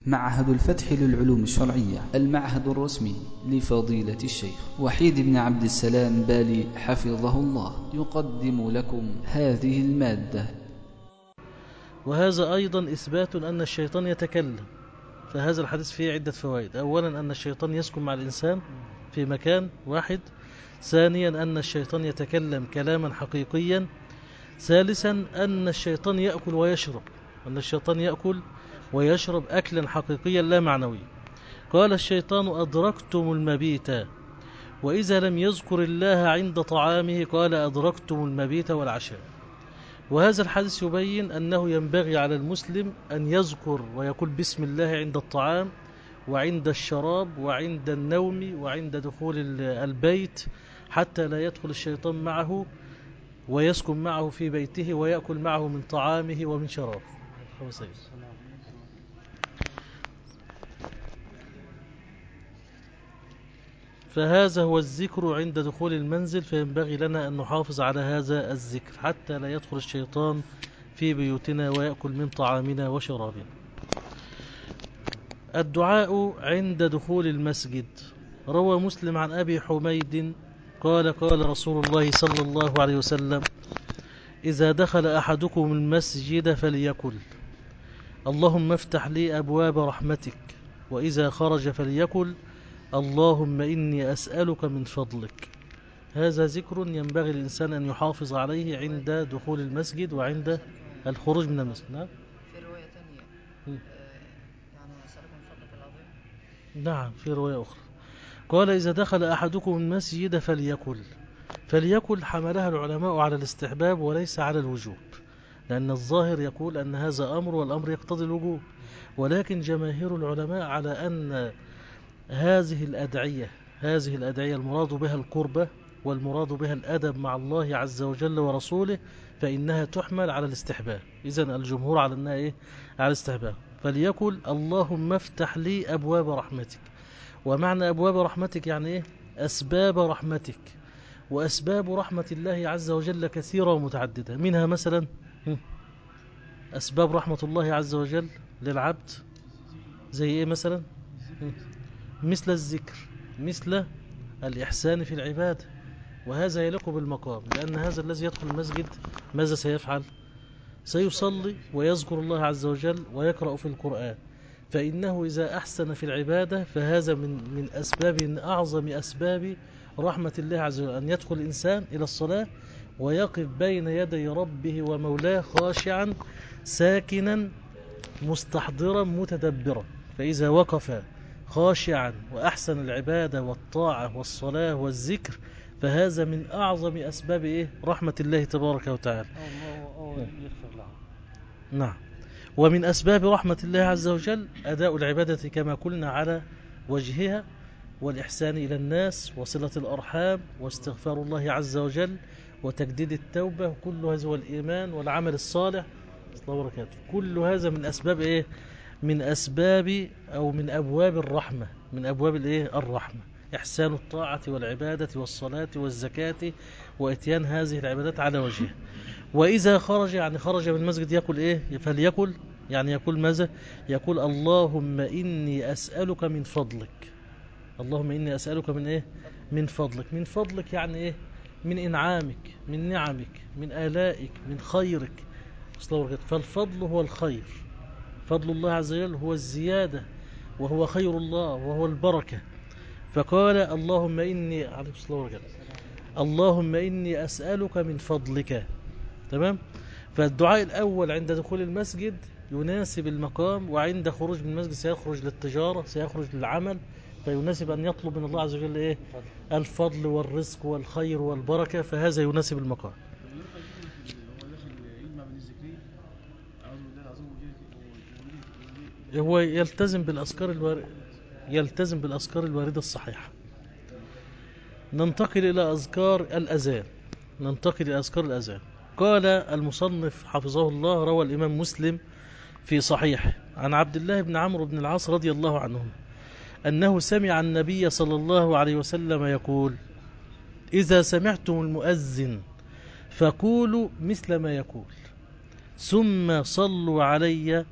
معهد الفتح للعلوم الشرعية، المعهد الرسمي لفضيلة الشيخ وحيد بن عبد السلام بالي حفظه الله، يقدم لكم هذه المادة. وهذا أيضا إثبات أن الشيطان يتكلم. فهذا الحديث فيه عدة فوائد. أولا أن الشيطان يسكن مع الإنسان في مكان واحد. ثانيا أن الشيطان يتكلم كلاما حقيقيا. ثالثا أن الشيطان يأكل ويشرب، أن الشيطان يأكل ويشرب أكلا حقيقيا لا معنويا. قال الشيطان أدركتم المبيت، وإذا لم يذكر الله عند طعامه قال أدركتم المبيت والعشاء. وهذا الحديث يبين أنه ينبغي على المسلم أن يذكر ويقول بسم الله عند الطعام وعند الشراب وعند النوم وعند دخول البيت، حتى لا يدخل الشيطان معه ويسكن معه في بيته ويأكل معه من طعامه ومن شرابه. فهذا هو الذكر عند دخول المنزل، فينبغي لنا أن نحافظ على هذا الذكر حتى لا يدخل الشيطان في بيوتنا ويأكل من طعامنا وشرابنا. الدعاء عند دخول المسجد. روى مسلم عن أبي حميد قال قال رسول الله صلى الله عليه وسلم: إذا دخل أحدكم المسجد فليقل اللهم افتح لي أبواب رحمتك، وإذا خرج فليقل اللهم إني أسألك من فضلك. هذا ذكر ينبغي الإنسان أن يحافظ عليه عند دخول المسجد وعند الخروج من المسجد. نعم، في رواية ثانية يعني أسألك من فضلك العظيم. نعم، في رواية أخرى قال إذا دخل أحدكم المسجد فليقل حملها العلماء على الاستحباب وليس على الوجوب، لأن الظاهر يقول أن هذا أمر والأمر يقتضي الوجوب، ولكن جماهير العلماء على أن هذه الأدعية المراد بها القربة والمراد بها الأدب مع الله عز وجل ورسوله، فإنها تحمل على الاستحباب. إذن الجمهور على أنها على الاستحباب. فليقل اللهم افتح لي أبواب رحمتك. ومعنى أبواب رحمتك يعني أسباب رحمتك. وأسباب رحمة الله عز وجل كثيرة ومتعددة، منها مثلا أسباب رحمة الله عز وجل للعبد زي مثلا مثل الذكر، مثل الإحسان في العبادة، وهذا يليق بالمقام، لأن هذا الذي يدخل المسجد ماذا سيفعل؟ سيصلي ويذكر الله عز وجل ويقرأ في القرآن، فإنه إذا أحسن في العبادة فهذا من أعظم أسباب رحمة الله عز وجل، أن يدخل الإنسان إلى الصلاة ويقف بين يدي ربه ومولاه خاشعا ساكنا مستحضرا متدبرا. فإذا وقف خاشعا وأحسن العبادة والطاعة والصلاة والذكر فهذا من أعظم أسباب رحمة الله تبارك وتعالى. نعم. ومن أسباب رحمة الله عز وجل أداء العبادة كما قلنا على وجهها، والإحسان إلى الناس وصلة الأرحام واستغفار الله عز وجل وتجديد التوبة، كل هذا والإيمان والعمل الصالح. كل هذا من أسباب من أسباب أو من أبواب الرحمة، من أبواب الرحمة، إحسان الطاعة والعبادة والصلاة والزكاة وإتيان هذه العبادات على وجهها. وإذا خرج يعني خرج من المسجد يقول فليقل يعني يقول ماذا؟ يقول اللهم إني أسألك من فضلك. اللهم إني أسألك من فضلك. من فضلك يعني من إنعامك، من نعمك، من آلائك، من خيرك. فالفضل هو الخير، فضل الله عز وجل هو الزيادة وهو خير الله وهو البركة. فقال اللهم إني أسألك من فضلك. تمام. فالدعاء الأول عند دخول المسجد يناسب المقام، وعند خروج من المسجد سيخرج للتجارة، سيخرج للعمل، فيناسب أن يطلب من الله عز وجل الفضل والرزق والخير والبركة، فهذا يناسب المقام. هو يلتزم بالأذكار الواردة الصحيحة. ننتقل إلى أذكار الأذان. قال المصنف حفظه الله: روى الإمام مسلم في صحيح عن عبد الله بن عمرو بن العاص رضي الله عنه أنه سمع النبي صلى الله عليه وسلم يقول: إذا سمعتم المؤذن فقولوا مثل ما يقول، ثم صلوا علي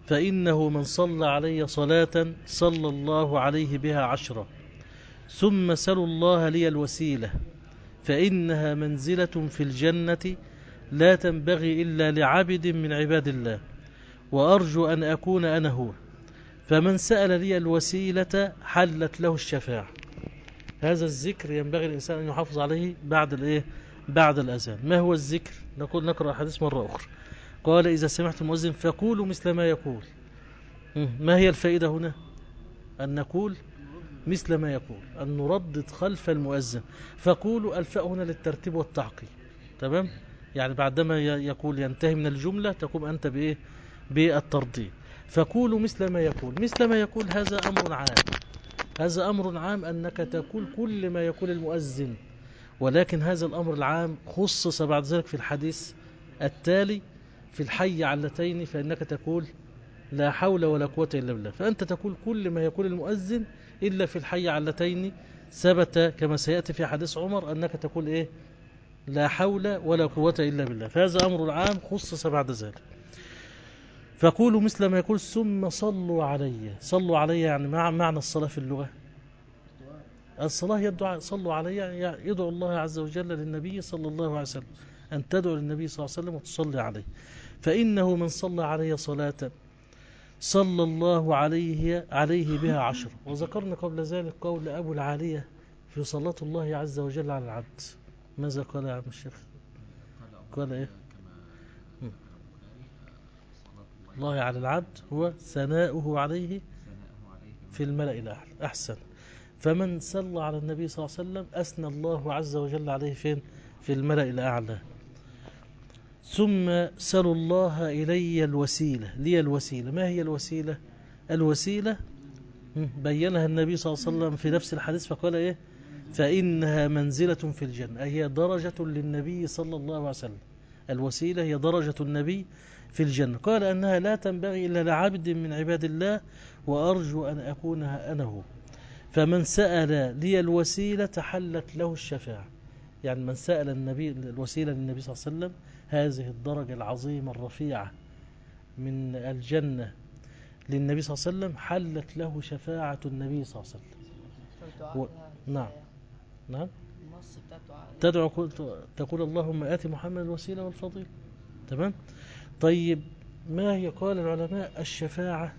فإنه من صلى علي صلاة صلى الله عليه بها 10. ثم سلوا الله لي الوسيلة فإنها منزلة في الجنة لا تنبغي إلا لعبد من عباد الله، وأرجو أن أكون أنا هو. فمن سأل لي الوسيلة حلت له الشفاعة. هذا الذكر ينبغي الإنسان أن يحافظ عليه بعد الأذان. ما هو الذكر؟ نقرأ الحديث مرة أخرى. قال: إذا سمعت المؤذن فقولوا مثل ما يقول. ما هي الفائدة هنا؟ أن نقول مثل ما يقول، أن نردد خلف المؤذن. فقولوا الفاء هنا للترتيب والتعقيب. تمام؟ يعني بعدما يقول ينتهي من الجملة تقوم أنت بإيه؟ بالترديد. فقولوا مثل ما يقول. مثل ما يقول هذا أمر عام. هذا أمر عام أنك تقول كل ما يقول المؤذن، ولكن هذا الأمر العام خصص بعد ذلك في الحديث التالي في الحي علتين، فإنك تقول لا حول ولا قوة إلا بالله. فأنت تقول كل ما يقول المؤذن إلا في الحي علتين. ثبت كما سيأتي في حديث عمر أنك تقول إيه؟ لا حول ولا قوة إلا بالله. فهذا أمر عام خصص بعد ذلك. فقولوا مثل ما يقول ثم صلوا علي. صلوا علي يعني معنى الصلاة في اللغة الصلاة هي الدعاء. صلوا علي يعني يدعو الله عز وجل للنبي صلى الله عليه وسلم، أن تدعو للنبي صلى الله عليه وسلم وتصلي عليه. فإنه من صلى علي صلاة صلى الله عليه بها 10. وذكرنا قبل ذلك قول أبو العالية في صلاة الله عز وجل على العبد. ماذا قال يا عم الشيخ؟ قال إيه؟ الله على العبد هو ثناؤه عليه في الملأ الأعلى. أحسن. فمن صلى على النبي صلى الله عليه وسلم أثنى الله عز وجل عليه فين؟ في الملأ الأعلى. ثم سلوا الله إلي الوسيلة. لي الوسيلة. ما هي الوسيلة؟ الوسيلة بينها النبي صلى الله عليه وسلم في نفس الحديث فقال إيه؟ فإنها منزلة في الجنة، أي هي درجة للنبي صلى الله عليه وسلم. الوسيلة هي درجة النبي في الجنة. قال أنها لا تنبغي إلا لعبد من عباد الله، وأرجو أن أكونها أنا هو. فمن سأل لي الوسيلة حلت له الشفاعة. يعني من سأل الوسيلة للنبي صلى الله عليه وسلم، هذه الدرجة العظيمة الرفيعة من الجنة للنبي صلى الله عليه وسلم، حلت له شفاعة النبي صلى الله عليه وسلم. نعم النص بتاع الدعاء تدعو تقول اللهم آت محمد الوسيلة والفضيلة. تمام. طيب ما هي؟ قال العلماء الشفاعة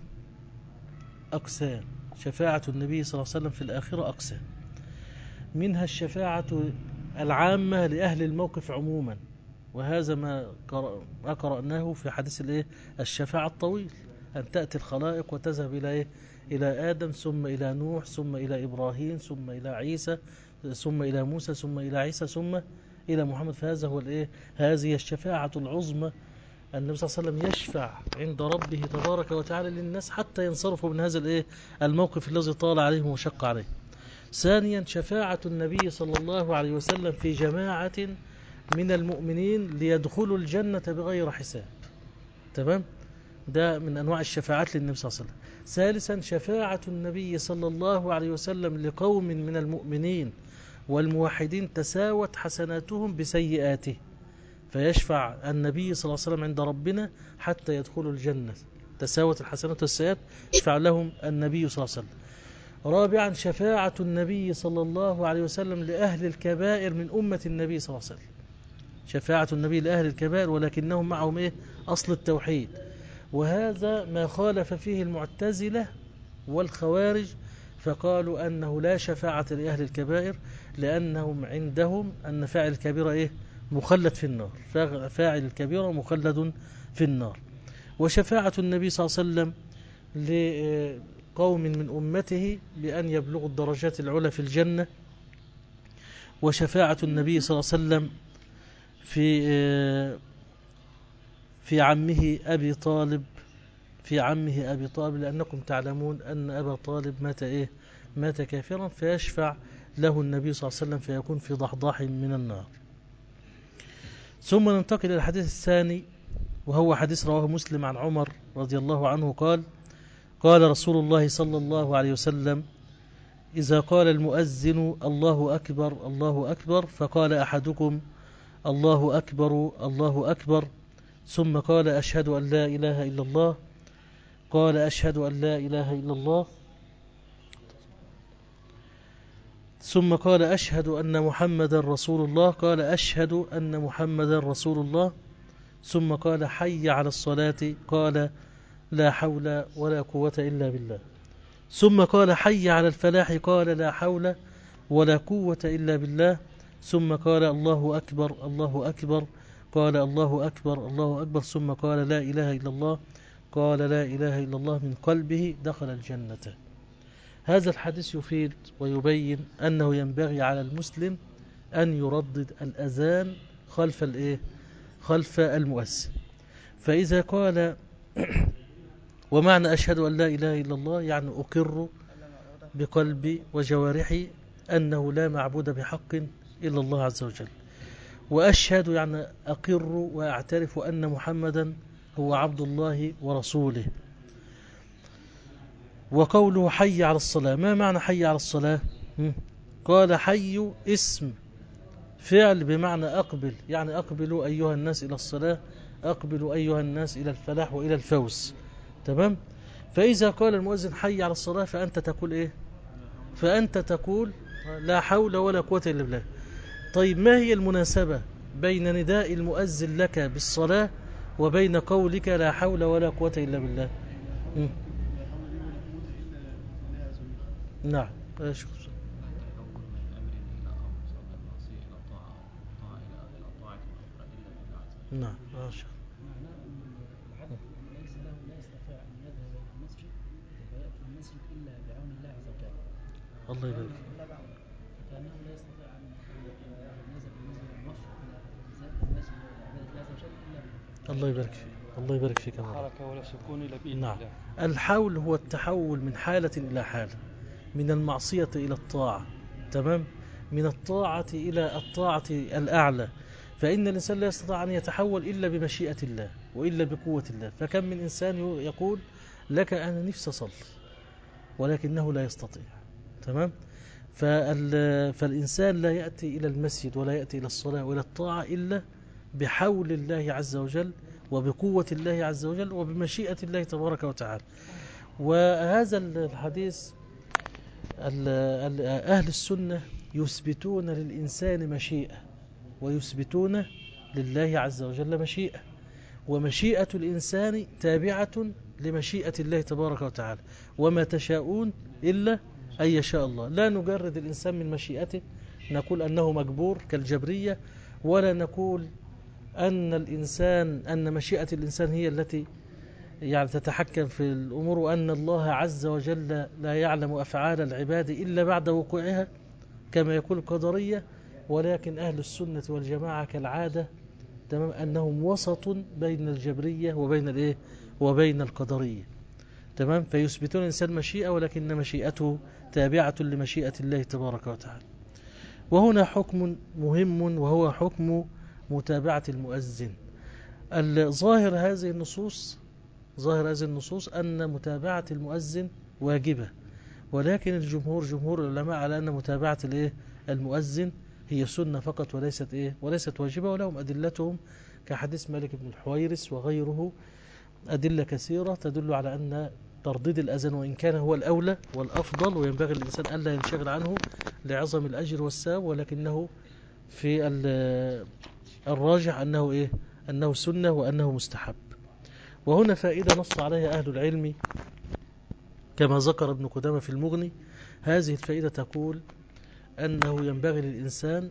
أقسام. شفاعة النبي صلى الله عليه وسلم في الآخرة أقسام. منها الشفاعة العامة لأهل الموقف عموما، وهذا ما قرأناه في حديث الشفاعة الطويل، أن تأتي الخلائق وتذهب إلى آدم ثم إلى نوح ثم إلى إبراهيم ثم إلى عيسى ثم إلى موسى ثم إلى عيسى ثم إلى محمد. فهذا هو هذه الشفاعة العظمى. النبي صلى الله عليه وسلم يشفع عند ربه تبارك وتعالى للناس حتى ينصرفوا من هذا الموقف الذي طال عليهم وشق عليهم. ثانيا شفاعة النبي صلى الله عليه وسلم في جماعة من المؤمنين ليدخلوا الجنة بغير حساب. تمام. ده من أنواع الشفاعات للنبي صلى الله عليه وسلم. ثالثا شفاعة النبي صلى الله عليه وسلم لقوم من المؤمنين والموحدين تساوت حسناتهم بسيئاته، فيشفع النبي صلى الله عليه وسلم عند ربنا حتى يدخلوا الجنة. تساوت الحسنات والسيئات يشفع لهم النبي صلى الله عليه وسلم. رابعا شفاعة النبي صلى الله عليه وسلم لأهل الكبائر من أمة النبي صلى الله عليه وسلم. شفاعة النبي لأهل الكبائر ولكنهم معهم أصل التوحيد، وهذا ما خالف فيه المعتزلة والخوارج، فقالوا أنه لا شفاعة لأهل الكبائر لأنهم عندهم أن فاعل الكبيرة مخلد في النار. فاعل الكبيرة مخلد في النار. وشفاعة النبي صلى الله عليه وسلم لقوم من أمته بأن يبلغوا الدرجات العلى في الجنة. وشفاعة النبي صلى الله عليه وسلم في عمه أبي طالب، لأنكم تعلمون أن أبا طالب مات كافرا، فيشفع له النبي صلى الله عليه وسلم فيكون في ضحضاح من النار. ثم ننتقل إلى الحديث الثاني، وهو حديث رواه مسلم عن عمر رضي الله عنه قال رسول الله صلى الله عليه وسلم: إذا قال المؤذن الله أكبر الله أكبر، فقال أحدكم الله أكبر الله أكبر، ثم قال أشهد أن لا إله إلا الله، قال أشهد أن لا إله إلا الله، ثم قال أشهد أن محمدا رسول الله، قال أشهد أن محمدا رسول الله، ثم قال حي على الصلاة، قال لا حول ولا قوة إلا بالله، ثم قال حي على الفلاح، قال لا حول ولا قوة إلا بالله، ثم قال الله أكبر الله أكبر، قال الله أكبر الله أكبر، ثم قال لا إله إلا الله، قال لا إله إلا الله من قلبه دخل الجنة. هذا الحديث يفيد ويبين أنه ينبغي على المسلم أن يردد الأذان خلف خلف المؤذن. فإذا قال ومعنى أشهد أن لا إله إلا الله يعني أقر بقلبي وجوارحي أنه لا معبود بحق إلا الله عز وجل، وأشهد يعني أقر وأعترف أن محمدا هو عبد الله ورسوله. وقوله حي على الصلاة، ما معنى حي على الصلاة؟ قال حي اسم فعل بمعنى أقبل، يعني أقبلوا أيها الناس إلى الصلاة، أقبلوا أيها الناس إلى الفلاح وإلى الفوز. تمام؟ فإذا قال المؤذن حي على الصلاة فأنت تقول إيه؟ فأنت تقول لا حول ولا قوة إلا بالله. طيب ما هي المناسبة بين نداء المؤذن لك بالصلاة وبين قولك لا حول ولا قوة إلا بالله؟ نعم. نعم. معناه أن العبد ليس له لا يستطيع أن يذهب إلى المسجد ويأتي المسجد إلا بعون الله عز وجل. الله يبارك إلا بعون، فكأنه لا يستطيع أن يذهب المشي إلى المسجد وعبادة الله عز وجل إلا بالله. الله يبارك فيك. الله يبارك فيك. حركة ولا سكون إلا بإذن نعم. الله. الحول هو التحول من حالة إلى حالة، من المعصية إلى الطاعة. تمام؟ من الطاعة إلى الطاعة الأعلى. فإن الإنسان لا يستطيع أن يتحول إلا بمشيئة الله وإلا بقوة الله. فكم من إنسان يقول لك أنا نفسي أصلي ولكنه لا يستطيع. تمام؟ فالإنسان لا يأتي إلى المسجد ولا يأتي إلى الصلاة وإلى الطاعة إلا بحول الله عز وجل وبقوة الله عز وجل وبمشيئة الله تبارك وتعالى. وهذا الحديث أهل السنة يثبتون للإنسان مشيئة ويثبتون لله عز وجل مشيئة، ومشيئة الإنسان تابعة لمشيئة الله تبارك وتعالى، وما تشاءون إلا أن يشاء الله. لا نجرد الإنسان من مشيئته نقول أنه مجبور كالجبرية، ولا نقول أن مشيئة الإنسان هي التي يعني تتحكم في الأمور، وأن الله عز وجل لا يعلم أفعال العباد إلا بعد وقوعها كما يقول القدرية. ولكن أهل السنة والجماعة كالعادة تمام أنهم وسط بين الجبرية وبين القدرية. تمام؟ فيثبتون الإنسان مشيئة ولكن مشيئته تابعة لمشيئة الله تبارك وتعالى. وهنا حكم مهم وهو حكم متابعة المؤذن. ظاهر هذه النصوص أن متابعة المؤذن واجبة، ولكن جمهور العلماء على أن متابعة المؤذن هي سنة فقط وليست واجبة، ولهم أدلتهم كحديث مالك بن الحويرث وغيره أدلة كثيرة تدل على أن ترديد الأذان وإن كان هو الأولى والأفضل وينبغي الإنسان ألا ينشغل عنه لعظم الأجر والثواب، ولكنه في الراجح أنه سنة وأنه مستحب. وهنا فائدة نص عليها أهل العلم كما ذكر ابن قدامة في المغني. هذه الفائدة تقول أنه ينبغي للإنسان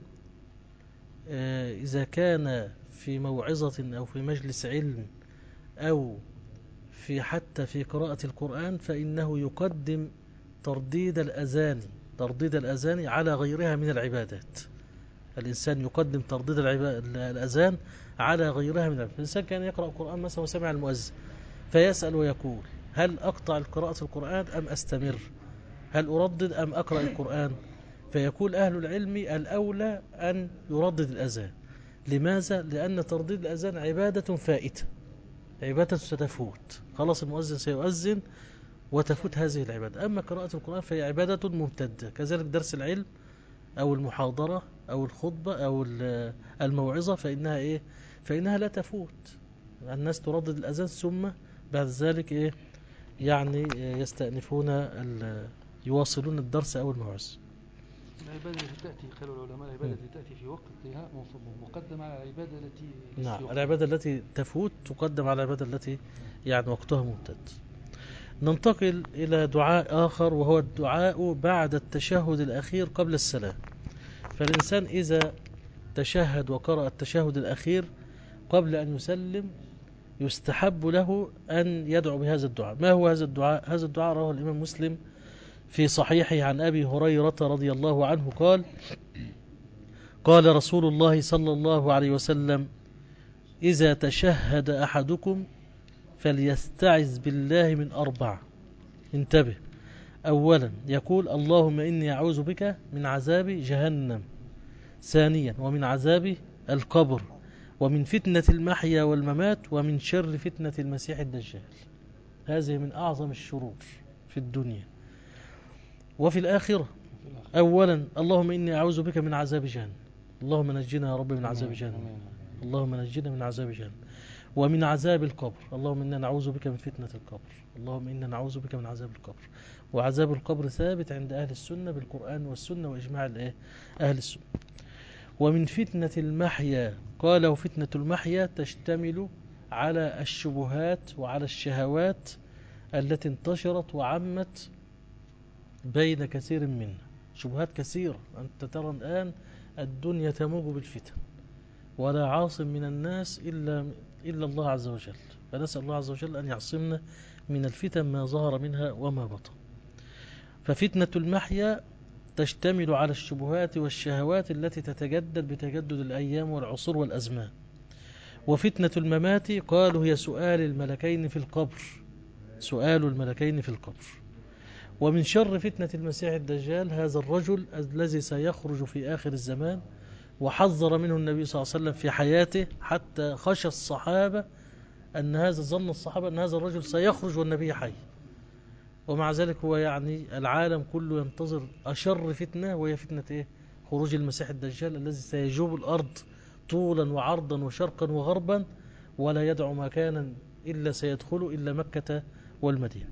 إذا كان في موعظة أو في مجلس علم أو حتى في قراءة القرآن فإنه يقدم ترديد الأذان على غيرها من العبادات. الإنسان يقدم ترديد الأذان على غيرها من العبادات. الإنسان كان يقرأ القرآن مثلا وسمع المؤذن فيسأل ويقول هل أقطع قراءة القرآن أم أستمر؟ هل أردد أم أقرأ القرآن؟ فيقول أهل العلم الأولى أن يردد الأذان. لماذا؟ لأن ترديد الأذان عبادة فائتة، عبادة ستفوت، خلاص المؤذن سيؤذن وتفوت هذه العبادة. أما قراءة القرآن فهي عبادة ممتدة، كذلك درس العلم أو المحاضرة أو الخطبة أو الموعظة فإنها لا تفوت. الناس تردد الأذان ثم بعد ذلك يعني يستأنفون يواصلون الدرس أو الموعظة. العبادة التي تأتي، قالوا العلماء العبادة التي تأتي في وقتها مقدمة على العبادة التي نعم، العبادة التي تفوت تقدم على العبادة التي يعني وقتها ممتد. ننتقل إلى دعاء آخر، وهو الدعاء بعد التشهد الأخير قبل السلام. فالإنسان إذا تشهد وقرأ التشهد الأخير قبل أن يسلم يستحب له أن يدعو بهذا الدعاء. ما هو هذا الدعاء؟ هذا الدعاء رواه الإمام مسلم في صحيحه عن أبي هريرة رضي الله عنه قال: قال رسول الله صلى الله عليه وسلم: إذا تشهد أحدكم فليستعذ بالله من أربع. انتبه. أولا يقول: اللهم إني أعوذ بك من عذاب جهنم. ثانيا: ومن عذاب القبر، ومن فتنة المحيا والممات، ومن شر فتنة المسيح الدجال. هذه من أعظم الشرور في الدنيا وفي الآخرة. أولا: اللهم إني أعوذ بك من عذاب جهنم. اللهم نجنا يا رب من عذاب جهنم. اللهم نجنا من عذاب جهنم. ومن عذاب القبر. اللهم إنا نعوذ بك من فتنة القبر. اللهم إنا نعوذ بك من عذاب القبر. وعذاب القبر ثابت عند أهل السنة بالقرآن والسنة وإجماع أهل السنة. ومن فتنة المحيا، قال: فتنة المحيا تشتمل على الشبهات وعلى الشهوات التي انتشرت وعمت بين كثير منها. شبهات كثيرة، أنت ترى الآن الدنيا تموج بالفتن، ولا عاصم من الناس إلا الله عز وجل. فنسأل الله عز وجل أن يعصمنا من الفتن ما ظهر منها وما بطن. ففتنة المحيا تشتمل على الشبهات والشهوات التي تتجدد بتجدد الأيام والعصور والأزمان. وفتنة الممات قالوا: هي سؤال الملكين في القبر. سؤال الملكين في القبر. ومن شر فتنة المسيح الدجال هذا الرجل الذي سيخرج في آخر الزمان، وحذر منه النبي صلى الله عليه وسلم في حياته، حتى خشى الصحابة ظن الصحابة أن هذا الرجل سيخرج والنبي حي. ومع ذلك هو يعني العالم كله ينتظر أشر فتنة، وهي فتنة خروج المسيح الدجال الذي سيجوب الأرض طولا وعرضا وشرقا وغربا، ولا يدع مكانا إلا سيدخله إلا مكة والمدينة.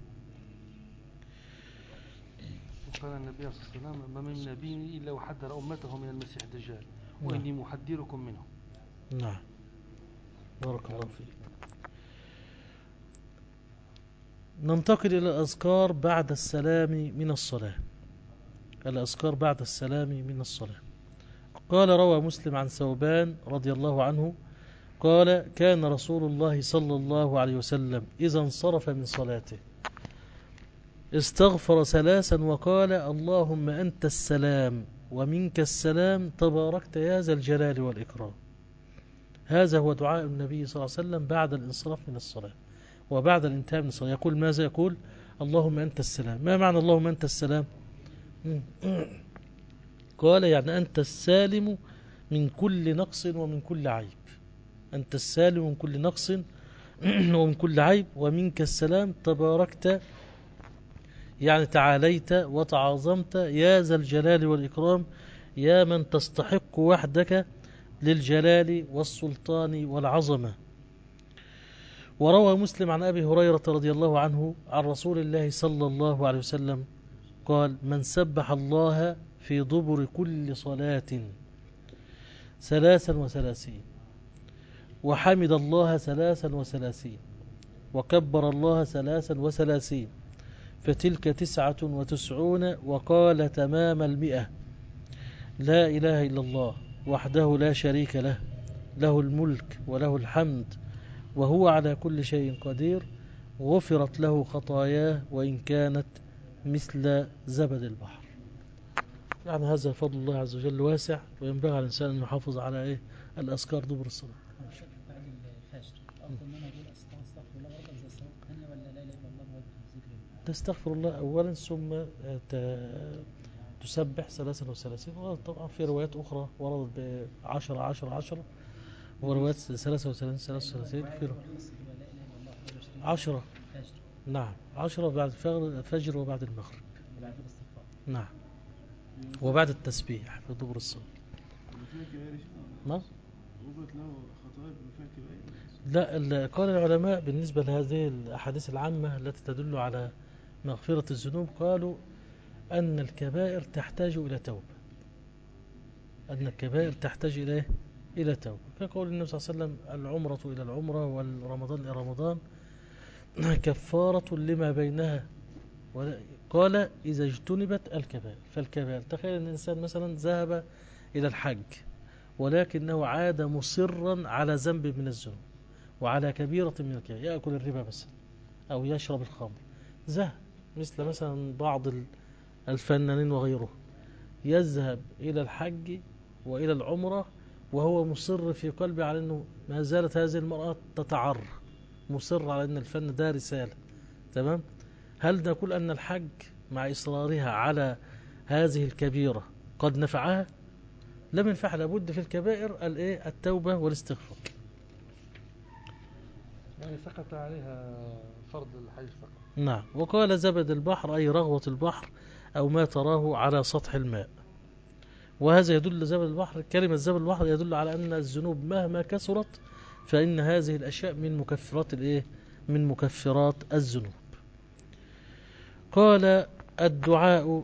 وقال النبي صلى الله عليه وسلم: ما من نبي إلا وحذر أمته من المسيح الدجال، وإني محذركم منه. نعم، بارك الله فيك. ننتقل إلى الأذكار بعد السلام من الصلاة. الأذكار بعد السلام من الصلاة. قال: روى مسلم عن ثوبان رضي الله عنه قال: كان رسول الله صلى الله عليه وسلم إذا انصرف من صلاته استغفر ثلاثا وقال: اللهم أنت السلام ومنك السلام تباركت يا ذا الجلال والإكرام. هذا هو دعاء النبي صلى الله عليه وسلم بعد الانصراف من الصلاة وبعد الانتهاء من الصلاة. يقول ماذا؟ يقول: اللهم أنت السلام. ما معنى اللهم أنت السلام؟ قال: يعني أنت السالم من كل نقص ومن كل عيب. أنت السالم من كل نقص ومن كل عيب، ومنك السلام تباركت يعني تعاليت وتعاظمت يا ذا الجلال والإكرام، يا من تستحق وحدك للجلال والسلطان والعظمة. وروى مسلم عن أبي هريرة رضي الله عنه عن رسول الله صلى الله عليه وسلم قال: من سبح الله في دبر كل صلاة 33، وحمد الله 33، وكبر الله 33، فتلك 99، وقال تمام 100: لا إله إلا الله وحده لا شريك له، له الملك وله الحمد وهو على كل شيء قدير، غفرت له خطاياه وإن كانت مثل زبد البحر. يعني هذا فضل الله عز وجل واسع، وينبغي على الإنسان أن يحافظ على الأذكار دبر الصلاة. بعد الفجر أفضل من أقول أستغفر الله برضك زي الصلاة الثانية، ولا لا إله إلا الله برضك ذكر؟ تستغفر الله أولا ثم تسبح 33. وطبعا في روايات أخرى وردت ب10 وروايات 33 في 10. نعم 10 بعد الفجر وبعد المغرب. نعم، وبعد التسبيح في دبر الصلاة. نعم وجدت له خطائر بفعل كبائر. لا، قال العلماء بالنسبة لهذه الأحاديث العامة التي تدل على مغفرة الذنوب، قالوا أن الكبائر تحتاج إلى توبة، أن الكبائر تحتاج إلى توبة، كقول النبي صلى الله عليه وسلم: العمرة إلى العمرة والرمضان إلى رمضان كفارة لما بينها. قال: إذا اجتنبت الكبائر. فالكبائر، تخيل أن الإنسان مثلا ذهب إلى الحج ولكنه عاد مصرا على ذنب من الذنوب وعلى كبيرة من الكبائر، يأكل الربا مثلا أو يشرب الخمر، ذهب مثل مثلا بعض الفنانين وغيره، يذهب إلى الحج وإلى العمرة وهو مصر في قلبه على أنه ما زالت هذه المرأة تتعر، مصر على أن الفن ده رسالة. تمام؟ هل نقول أن الحج مع إصرارها على هذه الكبيرة قد نفعها؟ لم ينفعها، لابد في الكبائر التوبة والاستغفار. يعني سقط عليها فرض الحج فقط. نعم. وقال: زبد البحر أي رغوة البحر أو ما تراه على سطح الماء. وهذا يدل، زبد البحر، كلمة زبد البحر يدل على أن الذنوب مهما كثرت فإن هذه الأشياء من مكفرات من مكفرات الذنوب. قال: الدعاء.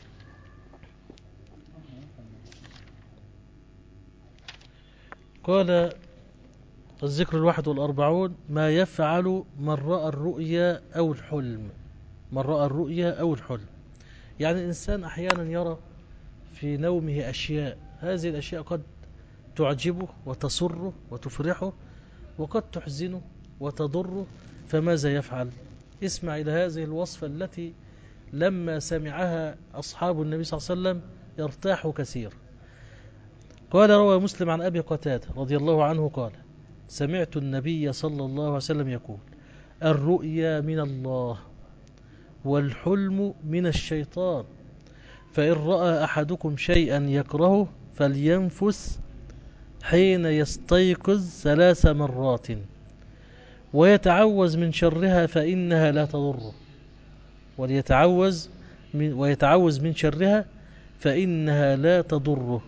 قال: الذكر 41 ما يفعل من رأى الرؤيا أو الحلم. من رأى الرؤيا أو الحلم، يعني الإنسان أحيانا يرى في نومه أشياء، هذه الأشياء قد تعجبه وتسره وتفرحه وقد تحزنه وتضره، فماذا يفعل؟ اسمع إلى هذه الوصفة التي لما سمعها أصحاب النبي صلى الله عليه وسلم يرتاح كثير. قال: روى مسلم عن أبي قتادة رضي الله عنه قال: سمعت النبي صلى الله عليه وسلم يقول: الرؤيا من الله والحلم من الشيطان، فإن رأى أحدكم شيئا يكرهه فلينفس حين يستيقظ 3 مرات ويتعوذ من شرها فإنها لا تضره، ويتعوذ من شرها فإنها لا تضره.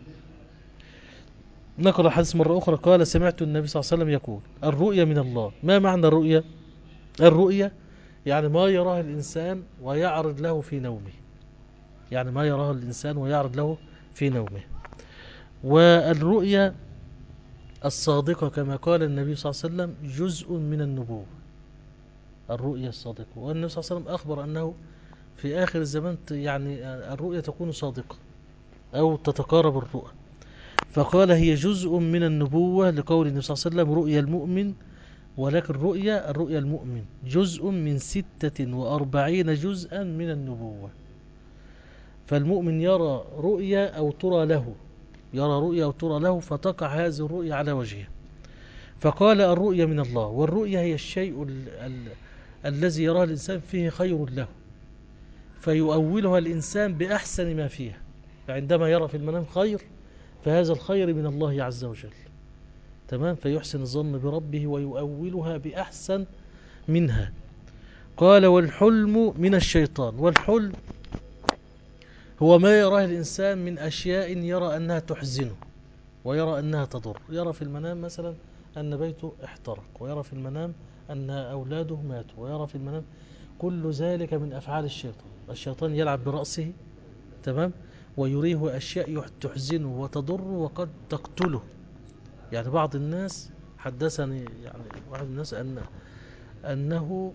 نقرأ الحديث مرة أخرى. قال: سمعت النبي صلى الله عليه وسلم يقول: الرؤيا من الله. ما معنى الرؤيا؟ الرؤيا يعني ما يراه الإنسان ويعرض له في نومه، يعني ما يراه الإنسان ويعرض له في نومه. والرؤيا الصادقة كما قال النبي صلى الله عليه وسلم جزء من النبوة. الرؤيا الصادقة، والنبي صلى الله عليه وسلم أخبر أنه في آخر الزمان يعني الرؤيا تكون صادقة أو تتقارب الرؤى، فقال: هي جزء من النبوة، لقول النبي صلى الله عليه وسلم: رؤيا المؤمن، ولكن الرؤيا المؤمن جزء من 46 جزءا من النبوة. فالمؤمن يرى رؤيا أو ترى له، يرى رؤيا أو ترى له، فتقع هذه الرؤيا على وجهه. فقال: الرؤيا من الله. والرؤيا هي الشيء الذي يراه الإنسان فيه خير له فيؤولها الإنسان بأحسن ما فيها، فعندما يرى في المنام خير فهذا الخير من الله عز وجل. تمام؟ فيحسن الظن بربه ويؤولها بأحسن منها. قال: والحلم من الشيطان. والحلم هو ما يراه الإنسان من أشياء يرى أنها تحزنه ويرى أنها تضر. يرى في المنام مثلا أن بيته احترق، ويرى في المنام أن أولاده ماتوا، ويرى في المنام، كل ذلك من أفعال الشيطان. الشيطان يلعب برأسه، تمام، ويريه أشياء تحزنه وتضر وقد تقتله. يعني بعض الناس حدثني، يعني واحد من الناس أنه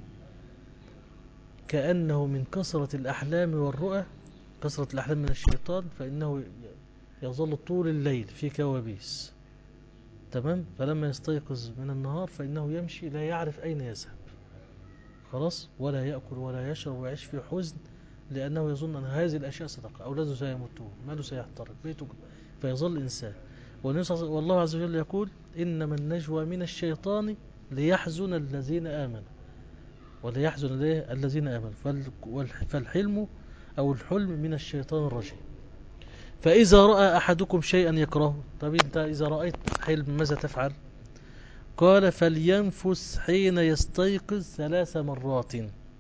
كأنه من كثرة الأحلام والرؤى، كثرة الأحلام من الشيطان، فإنه يظل طول الليل في كوابيس. تمام؟ فلما يستيقظ من النهار فإنه يمشي لا يعرف أين يذهب، خلاص، ولا يأكل ولا يشرب ويعيش في حزن، لأنه يظن أن هذه الأشياء صدقة، أولاده سيموتون، ماله سيحترق، بيته، فيظل إنسان. والله عز وجل يقول: إنما النجوى من الشيطان ليحزن الذين آمنوا، وليحزن الذين آمنوا. فالحلم أو الحلم من الشيطان الرجيم. فإذا رأى أحدكم شيئا يكرهه، طب أنت إذا رأيت حلم ماذا تفعل؟ قال: فلينفس حين يستيقظ 3 مرات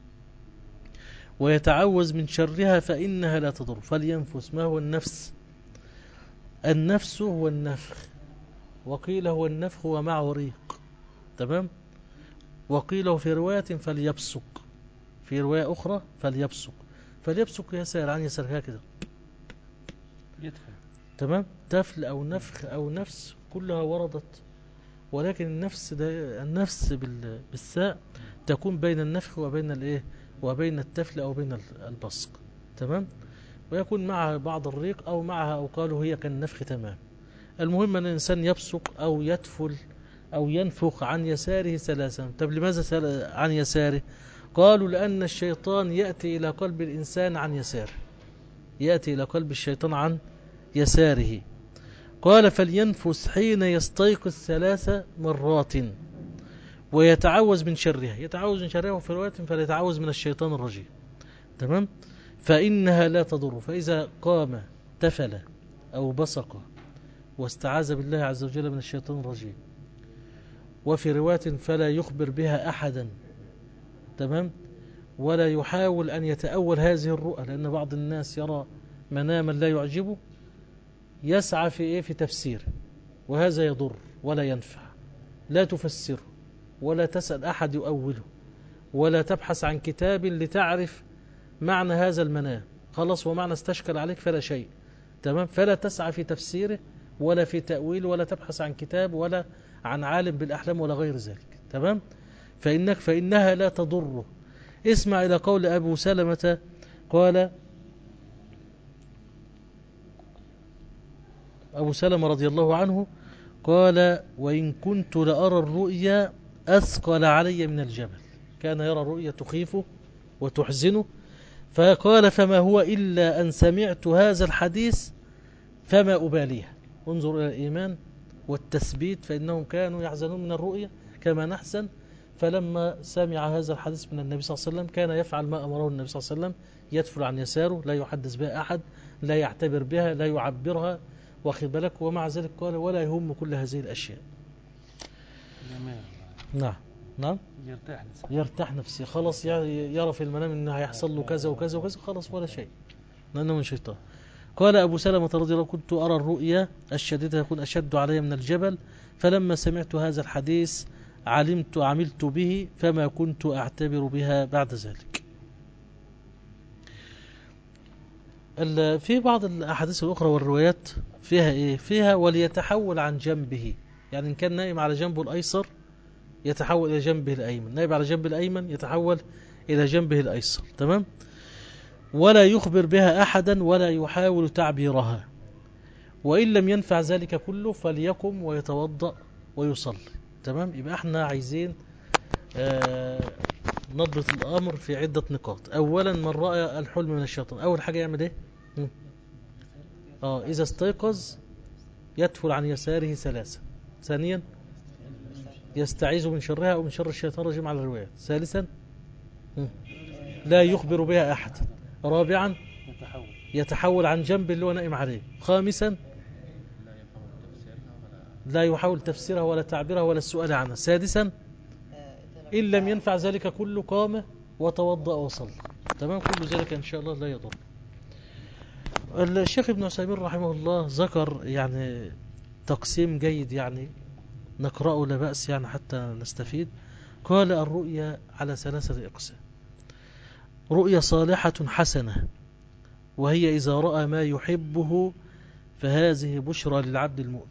ويتعوذ من شرها فإنها لا تضر. فلينفس، ما هو النفس؟ النفس هو النفخ، وقيل هو النفخ ومعه ريق. تمام. وقيل في رواية فليبصق، في رواية أخرى فليبصق. فليبصق يسار عن يسار هكذا. يدفن. تمام. تفل أو نفخ أو نفس كلها وردت، ولكن النفس ده النفس بالساء تكون بين النفخ وبين الايه وبين التفل او بين البصق. تمام. ويكون معها بعض الريق او معها او قالوا هي كالنفخ تمام. المهم ان الانسان يبصق او يتفل او ينفخ عن يساره ثلاثا. طب لماذا عن يساره؟ قالوا لان الشيطان ياتي الى قلب الانسان عن يساره، ياتي الى قلب الشيطان عن يساره. قال فلينفس حين يستيقظ 3 مرات ويتعوذ من شرها، يتعوذ من شرها، وفي رواية فليتعوذ من الشيطان الرجيم. تمام. فإنها لا تضر. فإذا قام تفل أو بصق واستعاذ بالله عز وجل من الشيطان الرجيم، وفي رواية فلا يخبر بها أحدا. تمام. ولا يحاول أن يتأول هذه الرؤى، لأن بعض الناس يرى مناما لا يعجبه يسعى في تفسير، وهذا يضر ولا ينفع. لا تفسره ولا تسأل أحد يؤوله ولا تبحث عن كتاب لتعرف معنى هذا المنام. خلاص ومعنى استشكل عليك فلا شيء. تمام. فلا تسعى في تفسيره ولا في تأويل ولا تبحث عن كتاب ولا عن عالم بالأحلام ولا غير ذلك. تمام. فإنها لا تضره. اسمع إلى قول أبو سلمة قال أبو سلمة رضي الله عنه قال وإن كنت لأرى الرؤيا أثقل علي من الجبل. كان يرى الرؤيا تخيفه وتحزنه، فقال فما هو إلا أن سمعت هذا الحديث فما أباليه. انظر إلى الإيمان والتثبيت، فإنهم كانوا يحزنون من الرؤيا كما نحزن. فلما سمع هذا الحديث من النبي صلى الله عليه وسلم كان يفعل ما أمره النبي صلى الله عليه وسلم، يدفل عن يساره، لا يحدث بها أحد، لا يعتبر بها، لا يعبرها، واخد بالك. ومع ذلك قال ولا يهم كل هذه الأشياء. نعم نعم. يرتاح نفسي. خلاص يرى في المنام انه هيحصل له كذا وكذا وكذا، خلاص ولا شيء، لانه من شيطان. قال ابو سلمة رضي الله كنت ارى الرؤيا الشديدة يكون اشد علي من الجبل، فلما سمعت هذا الحديث عملت به فما كنت اعتبر بها بعد ذلك. في بعض الاحاديث الاخرى والروايات فيها ايه؟ فيها وليتحول عن جنبه، يعني ان كان نائم على جنبه الايسر يتحول إلى جنبه الأيمن، نائب على جنب الأيمن يتحول إلى جنبه الأيسر. تمام. ولا يخبر بها أحدا ولا يحاول تعبيرها. وإن لم ينفع ذلك كله فليقم ويتوضأ ويصلي. تمام. يبقى احنا عايزين نضبط الأمر في عدة نقاط. أولا من رأى الحلم من الشيطان أول حاجة يعمل إيه؟ إذا استيقظ يدفل عن يساره 3. ثانيا يستعيذ من شرها أو من شر الشيطان الرجيم على الرواية. ثالثا لا يخبر بها أحد. رابعا يتحول عن جنب اللي هو نائم عليه. خامسا لا يحاول تفسيرها ولا تعبيرها ولا السؤال عنها. سادسا إن لم ينفع ذلك كله قام وتوضأ وصلى. تمام. كل ذلك إن شاء الله لا يضر. الشيخ ابن عثيمين رحمه الله ذكر يعني تقسيم جيد، يعني نقرأه لا بأس يعني حتى نستفيد. قال الرؤيا على 3 أقسام. رؤيا صالحة حسنة، وهي إذا رأى ما يحبه فهذه بشرى للعبد المؤمن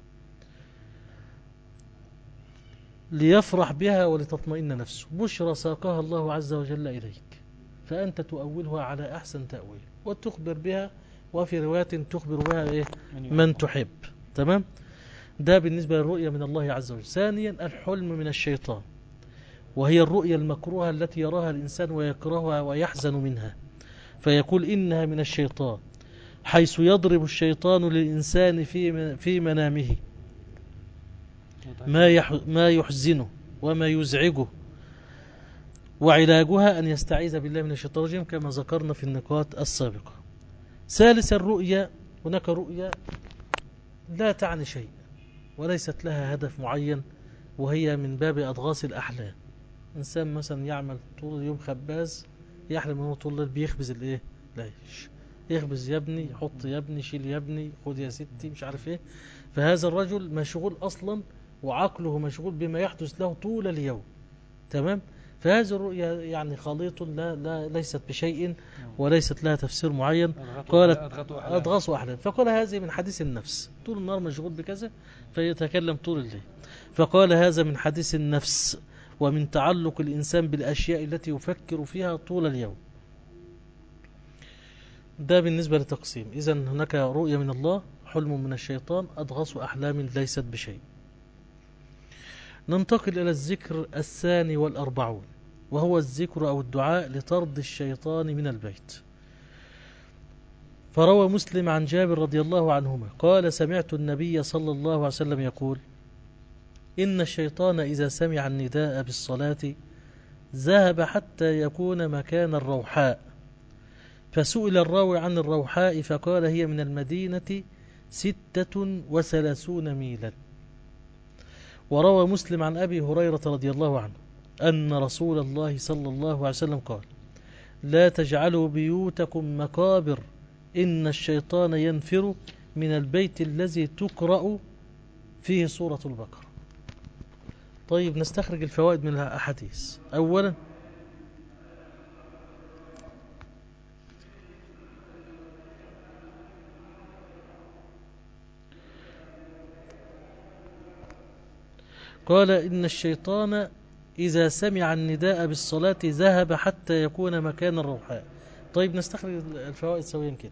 ليفرح بها ولتطمئن نفسه. بشرى ساقها الله عز وجل إليك، فأنت تؤولها على أحسن تأويل وتخبر بها، وفي روايات تخبر بها من تحب. تمام. ده بالنسبة للرؤية من الله عز وجل. ثانيا الحلم من الشيطان، وهي الرؤية المكروهة التي يراها الإنسان ويكرهها ويحزن منها، فيقول إنها من الشيطان، حيث يضرب الشيطان للإنسان في منامه ما يحزنه وما يزعجه، وعلاجها أن يستعيذ بالله من الشيطان الرجيم كما ذكرنا في النقاط السابقة. ثالث الرؤية، هناك رؤية لا تعني شيء وليست لها هدف معين، وهي من باب أضغاث الأحلام. إنسان مثلا يعمل طول اليوم خباز، يحلم أنه طول الليل بيخبز العيش، اخبز يا ابني، حط يا ابني، شيل يا ابني، خد يا ستي، مش عارف ايه. فهذا الرجل مشغول اصلا وعقله مشغول بما يحدث له طول اليوم. تمام. فهذه الرؤيا يعني خليط لا ليست بشيء وليست لها تفسير معين. قالت أضغاث أحلام. فقال هذه من حديث النفس، طول النهار مشغول بكذا فيتكلم طول الليل. فقال هذا من حديث النفس ومن تعلق الإنسان بالأشياء التي يفكر فيها طول اليوم. ده بالنسبة لتقسيم. إذن هناك رؤية من الله، حلم من الشيطان، أضغاث أحلام ليست بشيء. ننتقل إلى الذكر الثاني والأربعون، وهو الذكر أو الدعاء لطرد الشيطان من البيت. فروى مسلم عن جابر رضي الله عنهما قال سمعت النبي صلى الله عليه وسلم يقول إن الشيطان إذا سمع النداء بالصلاة ذهب حتى يكون مكان الروحاء. فسئل الراوي عن الروحاء فقال هي من المدينة 36 ميلا. وروى مسلم عن أبي هريرة رضي الله عنه أن رسول الله صلى الله عليه وسلم قال لا تجعلوا بيوتكم مقابر إن الشيطان ينفر من البيت الذي تقرأ فيه سورة البقرة. طيب نستخرج الفوائد من الأحاديث. أولا قال إن الشيطان إذا سمع النداء بالصلاة ذهب حتى يكون مكان الروحاء. طيب نستخرج الفوائد سويا كده.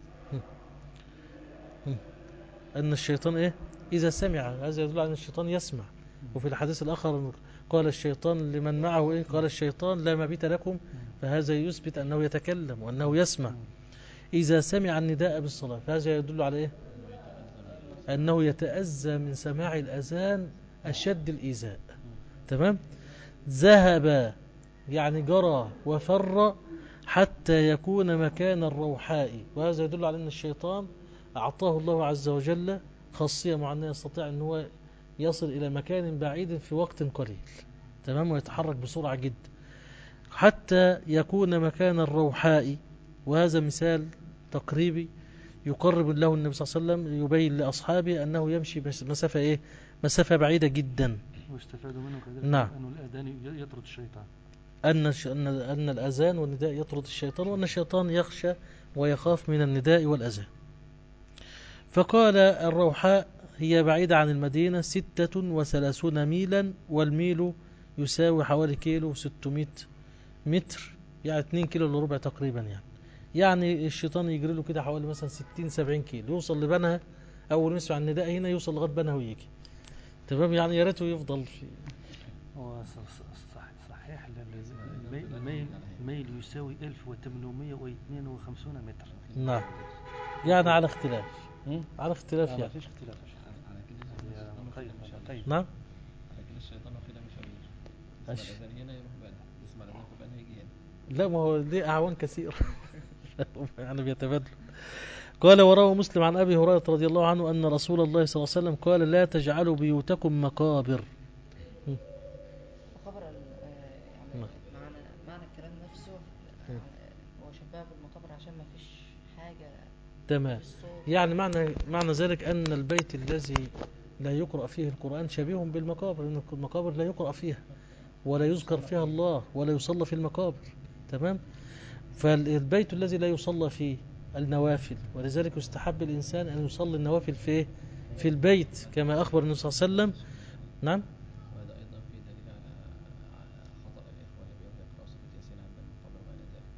أن الشيطان إيه؟ إذا سمع، هذا يدل على أن الشيطان يسمع. وفي الحديث الآخر قال الشيطان لمن معه إيه؟ قال الشيطان لا مبيت لكم. فهذا يثبت أنه يتكلم وأنه يسمع. إذا سمع النداء بالصلاة فهذا يدل على إيه؟ أنه يتأذى من سماع الأذان أشد الإيذاء. تمام. ذهب يعني جرى وفر حتى يكون مكان الروحاء. وهذا يدل على أن الشيطان أعطاه الله عز وجل خاصية معينة، يستطيع أن هو يصل إلى مكان بعيد في وقت قليل. تمام. ويتحرك بسرعة جدا حتى يكون مكان الروحاء. وهذا مثال تقريبي يقرب له النبي صلى الله عليه وسلم، يبين لأصحابه أنه يمشي مسافة إيه؟ مسافة بعيدة جدا. واستفادوا منه كذلك نعم. أن الأذان يطرد الشيطان، أن الأذان والنداء يطرد الشيطان، وأن الشيطان يخشى ويخاف من النداء والأذان. فقال الروحاء هي بعيدة عن المدينة 36 ميلا، والميل يساوي حوالي كيلو 600 متر، يعني 2 كيلو إلا ربع تقريبا. يعني الشيطان يجري له كده حوالي مثلا 60-70 كيلو يوصل لبنها. أول ما يسمع النداء هنا يوصل لغاية بنها ويجي. تمام. يعني يا ريته يفضل في. هو صحيح الميل يساوي 1852 متر. نعم. يعني على اختلاف. على اختلاف ما يعني. فيش اختلاف نعم. لكن الشيطان واخدها مشاوير. يسمع الأذان هنا يروح بقى، يسمع الأذان في بقى يجي هنا. لا، ما هو ليه أعوان كثير. يعني بيتبادل. قال وروى مسلم عن أبي هريرة رضي الله عنه أن رسول الله صلى الله عليه وسلم قال لا تجعلوا بيوتكم مقابر. مقابر يعني معنى الكلام نفسه هو شباب المقابر عشان ما فيش حاجة. تمام. يعني معنى ذلك أن البيت الذي لا يقرأ فيه القرآن شبيه بالمقابر، لأن المقابر لا يقرأ فيها ولا يذكر فيها الله ولا يصلى في المقابر. تمام. فالبيت الذي لا يصلى فيه النوافل، ولذلك يستحب الإنسان أن يصلي النوافل في البيت كما أخبر النبي صلى الله عليه وسلم. نعم. وهذا أيضا في دليل على خطأ الإخوة الذي يقرأ سورة ياسين عند المقابر بعد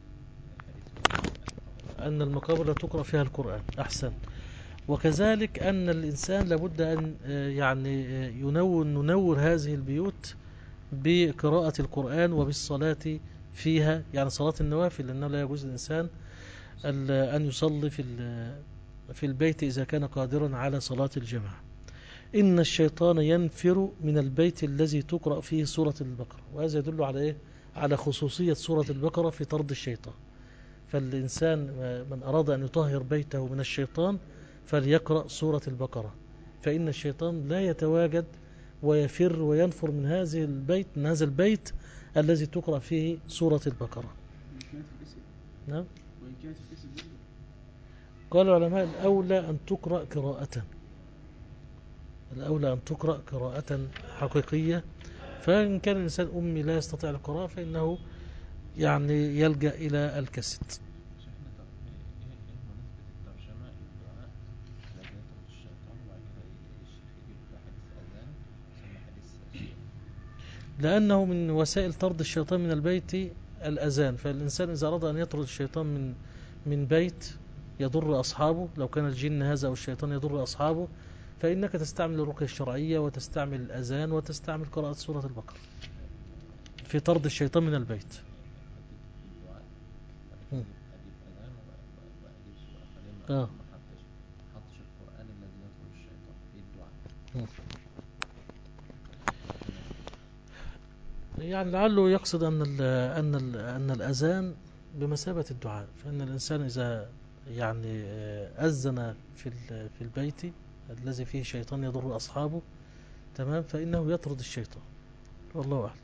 ذلك. أن المقابر لا تقرأ فيها القرآن. أحسن. وكذلك أن الإنسان لابد أن يعني ننور هذه البيوت بقراءة القرآن وبالصلاة فيها، يعني صلاة النوافل، لأنه لا يجوز الإنسان أن يصلي في البيت إذا كان قادرا على صلاة الجماعة. إن الشيطان ينفر من البيت الذي تقرأ فيه سورة البقرة. وهذا يدل على إيه؟ على خصوصية سورة البقرة في طرد الشيطان. فالإنسان من أراد أن يطهر بيته من الشيطان فليقرأ سورة البقرة، فإن الشيطان لا يتواجد ويفر وينفر من هذا البيت الذي تقرأ فيه سورة البقرة. نعم. قال العلماء الأولى أن تقرأ قراءة، الأولى أن تقرأ قراءة حقيقية. فإن كان الإنسان أمي لا يستطيع القراءة فإنه يعني يلجأ إلى الكاسيت. شيخنا طب ايه مناسبة الترجمة الدعاء الذي يطرد الشيطان وبعد كده الشيخ يجيب حديث أذان ثم حديث الصلاة؟ لأنه من وسائل طرد الشيطان من البيت الأذان. فالإنسان إذا أراد أن يطرد الشيطان من بيت يضر أصحابه، لو كان الجن هذا أو الشيطان يضر أصحابه، فإنك تستعمل الرقية الشرعية وتستعمل الأذان وتستعمل قراءة سورة البقرة في طرد الشيطان من البيت. الدعاء مم. أجيب أذان وأجيب سورة، فليه ما حطش القرآن الذي يطرد الشيطان في الدعاء؟ يعني لعله يقصد أن الأذان بمثابة الدعاء، فإن الإنسان إذا يعني أذن في البيت الذي فيه شيطان يضر أصحابه، تمام، فإنه يطرد الشيطان. والله أعلم.